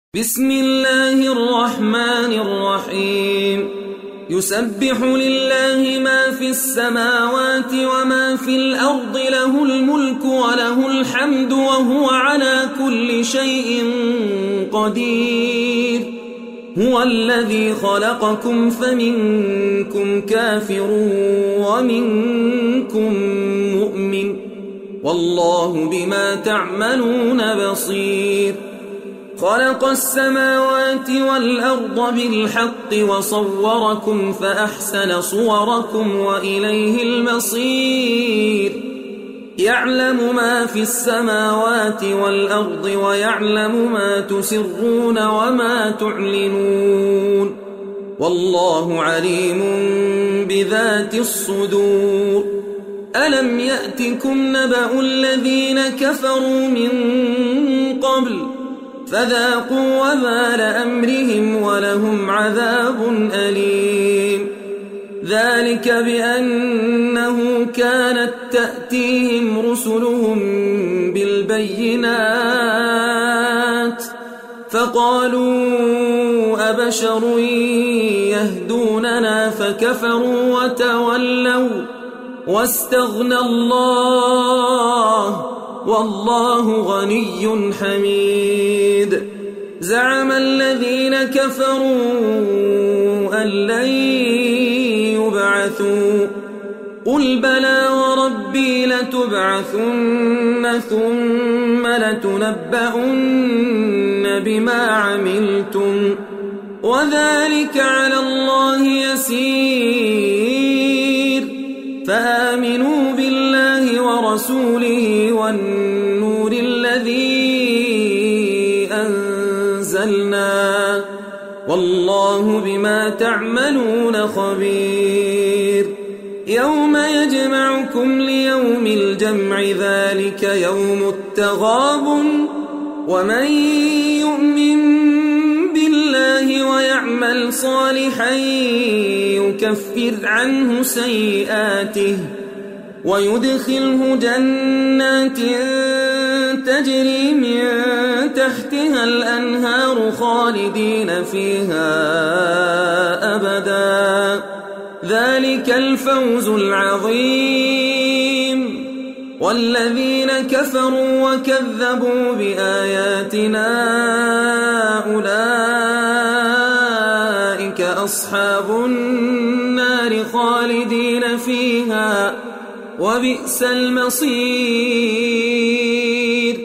بسم الله الرحمن الرحيم يسبح لله ما في السماوات وما في الأرض له الملك وله الحمد وهو على كل شيء قدير هو الذي خلقكم فمنكم كافر ومنكم مؤمن والله بما تعملون بصير خلق السماوات والأرض بالحق وصوركم فأحسن صوركم وإليه المصير يعلم ما في السماوات والأرض ويعلم ما تسرون وما تعلنون والله عليم بذات الصدور ألم يأتكم نبأ الذين كفروا من قبل فذاقوا وبال أمرهم ولهم عذاب أليم ذلك بأنه كانت تأتيهم رسلهم بالبينات فقالوا أبشر يهدوننا فكفروا وتولوا واستغنى الله والله غني حميد زعم الذين كفروا أن لن يبعثوا قل بلى وربي لتبعثن ثم لتنبؤن بما عملتم وذلك على الله يسير فآمنوا بالله ورسوله والنور الذي أنزلنا والله بما تعملون خبير يوم يجمعكم ليوم الجمع ذلك يوم التغابن ومن يؤمن بالله ويعمل صالحا يكفر عنه سيئاته ويدخله جنات تجري من تحتها الأنهار خالدين فيها أبدا ذلك الفوز العظيم والذين كفروا وكذبوا بآياتنا أولئك أصحاب النار خالدين فيها وبئس المصير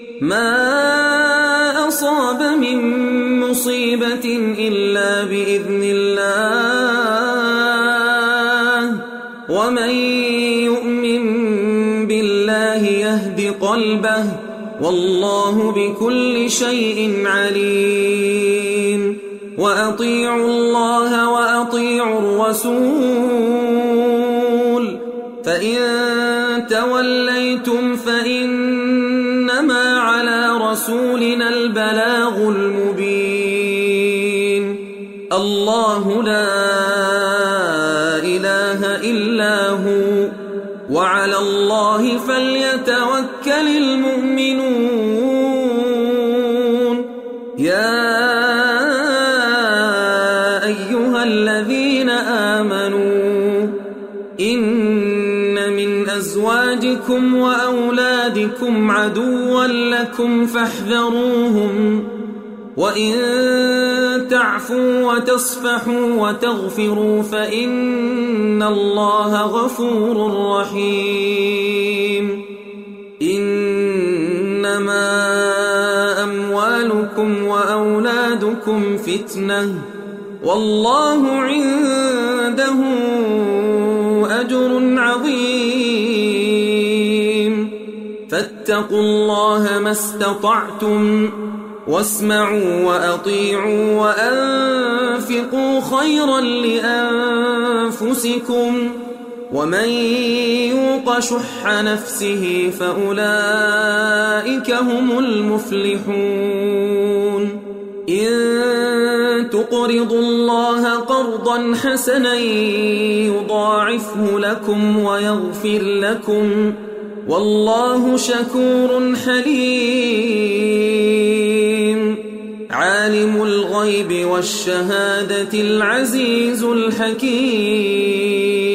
ما أصاب من مصيبة إلا بإذن الله ومن يؤمن بالله يهد قلبه والله بكل شيء عليم وأطيعوا الله وأطيعوا الرسول فإن توليتم فإنما على رسولنا البلاغ المبين الله لا إله إلا هو وعلى الله فليتوكل المؤمنون يا أيها الذين آمنوا إن من أزواجكم وأولادكم عدوا لكم فاحذروهم وإن تعفوا وتصفحوا وتغفروا فإن الله غفور رحيم إنما أموالكم وأولادكم فتنة والله عنده أجر عظيم فاتقوا الله ما استطعتم واسمعوا وأطيعوا وأنفقوا خيرا لأنفسكم ومن يوق شح نفسه فأولئك هم المفلحون إن تقرضوا الله قرضا حسنا يضاعفه لكم ويغفر لكم والله شكور حليم عالم الغيب والشهادة العزيز الحكيم.